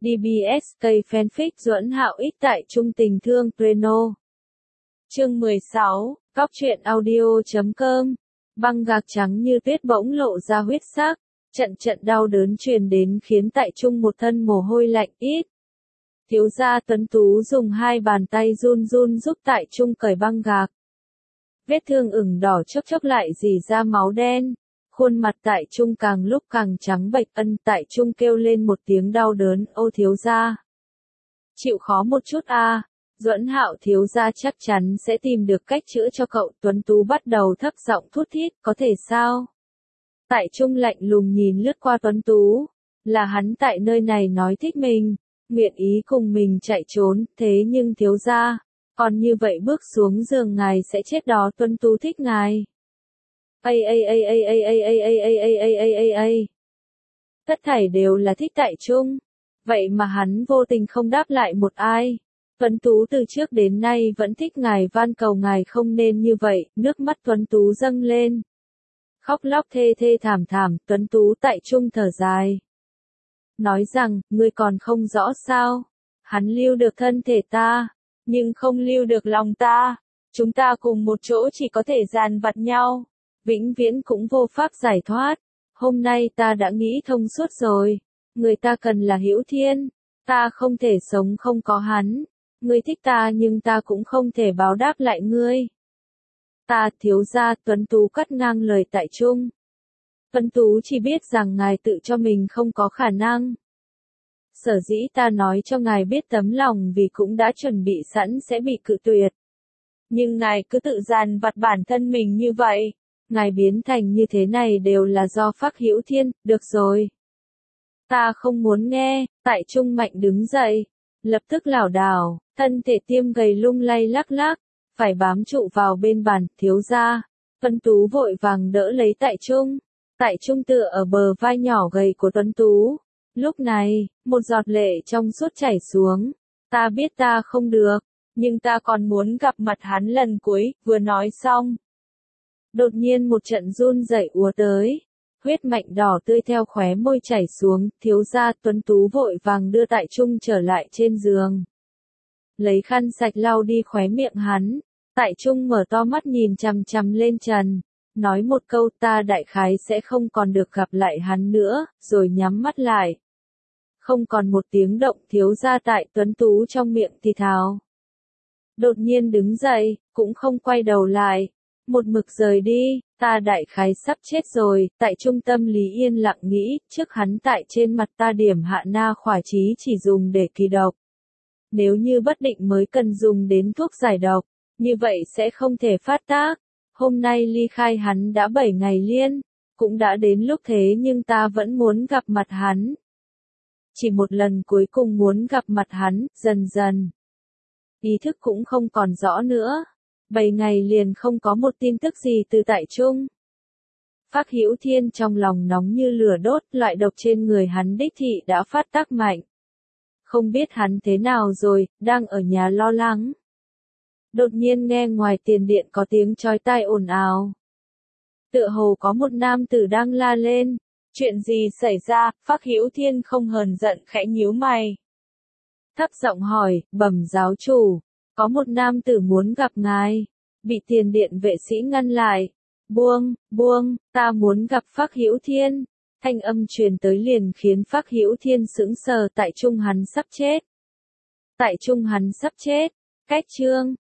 DBSK fanfic Duẫn Hạo X tại Trung Tình Thương Preno. Chương 16, Cóc truyện audio.com. Băng gạc trắng như tuyết bỗng lộ ra huyết sắc, trận trận đau đớn truyền đến khiến tại Trung một thân mồ hôi lạnh ít. Thiếu gia tuấn tú dùng hai bàn tay run run giúp tại Trung cởi băng gạc. Vết thương ửng đỏ chốc chốc lại rỉ ra máu đen. Khuôn mặt tại Trung càng lúc càng trắng bệch. Tại Trung kêu lên một tiếng đau đớn, ô thiếu gia. Chịu khó một chút a. Duẫn Hạo thiếu gia chắc chắn sẽ tìm được cách chữa cho cậu. Tuấn tú bắt đầu thấp giọng thút thít, có thể sao? Tại Trung lạnh lùng nhìn lướt qua Tuấn tú. Là hắn tại nơi này nói thích mình, nguyện ý cùng mình chạy trốn, thế nhưng thiếu gia, còn như vậy bước xuống giường ngài sẽ chết đó. Tuấn tú thích ngài. Tất thảy đều là thích tại Trung. Vậy mà hắn vô tình không đáp lại một ai. Tuấn tú từ trước đến nay vẫn thích ngài, van cầu ngài không nên như vậy. Nước mắt Tuấn tú dâng lên. Khóc lóc thê thê thảm thảm. Tuấn tú tại Trung thở dài. Nói rằng, ngươi còn không rõ sao. Hắn lưu được thân thể ta, nhưng không lưu được lòng ta. Chúng ta cùng một chỗ chỉ có thể dằn vặt nhau, vĩnh viễn cũng vô pháp giải thoát. Hôm nay ta đã nghĩ thông suốt rồi. Người ta cần là Hữu Thiên. Ta không thể sống không có hắn. Ngươi thích ta nhưng ta cũng không thể báo đáp lại ngươi. Ta thiếu gia. Tuấn tú cắt ngang lời tại Trung. Tuấn tú chỉ biết rằng ngài tự cho mình không có khả năng. Sở dĩ ta nói cho ngài biết tấm lòng vì cũng đã chuẩn bị sẵn sẽ bị cự tuyệt. Nhưng ngài cứ tự dằn vặt bản thân mình như vậy. Ngài biến thành như thế này đều là do Phác Hữu Thiên. Được rồi. Ta không muốn nghe. Tại Trung mạnh đứng dậy. Lập tức lảo đảo, thân thể tiêm gầy lung lay lắc lắc. Phải bám trụ vào bên bàn. Thiếu gia. Tuấn tú vội vàng đỡ lấy tại Trung. Tại Trung tựa ở bờ vai nhỏ gầy của Tuấn tú. Lúc này, một giọt lệ trong suốt chảy xuống. Ta biết ta không được, nhưng ta còn muốn gặp mặt hắn lần cuối. Vừa nói xong, đột nhiên một trận run rẩy ùa tới. Huyết mạch đỏ tươi theo khóe môi chảy xuống. Thiếu gia. Tuấn tú vội vàng đưa tại Trung trở lại trên giường. Lấy khăn sạch lau đi khóe miệng hắn. Tại Trung mở to mắt nhìn chằm chằm lên trần. Nói một câu, ta đại khái sẽ không còn được gặp lại hắn nữa, rồi nhắm mắt lại. Không còn một tiếng động. Thiếu gia. Tại Tuấn tú trong miệng thì thào. Đột nhiên đứng dậy, cũng không quay đầu lại. Một mực rời đi. Ta đại khái sắp chết rồi. Tại Trung tâm lý yên lặng nghĩ, trước hắn tại trên mặt ta điểm hạ na khỏa trí chỉ dùng để kỳ độc. Nếu như bất định mới cần dùng đến thuốc giải độc, như vậy sẽ không thể phát tác. Hôm nay ly khai hắn đã 7 ngày liên, cũng đã đến lúc thế nhưng ta vẫn muốn gặp mặt hắn. Chỉ một lần cuối cùng muốn gặp mặt hắn. Dần dần, ý thức cũng không còn rõ nữa. 7 ngày liền không có một tin tức gì từ tại Trung. Phác Hữu Thiên trong lòng nóng như lửa đốt. Loại độc trên người hắn đích thị đã phát tác mạnh. Không biết hắn thế nào rồi, đang ở nhà lo lắng. Đột nhiên nghe ngoài tiền điện có tiếng chói tai ồn ào. Tựa hồ có một nam tử đang la lên. Chuyện gì xảy ra? Phác Hữu Thiên không hờn giận khẽ nhíu mày. Thấp giọng hỏi, bẩm giáo chủ, có một nam tử muốn gặp ngài. Bị tiền điện vệ sĩ ngăn lại. Buông, ta muốn gặp Phác Hữu Thiên. Thanh âm truyền tới liền khiến Phác Hữu Thiên sững sờ. Tại Trung hắn sắp chết. Tại Trung hắn sắp chết. Cách chương.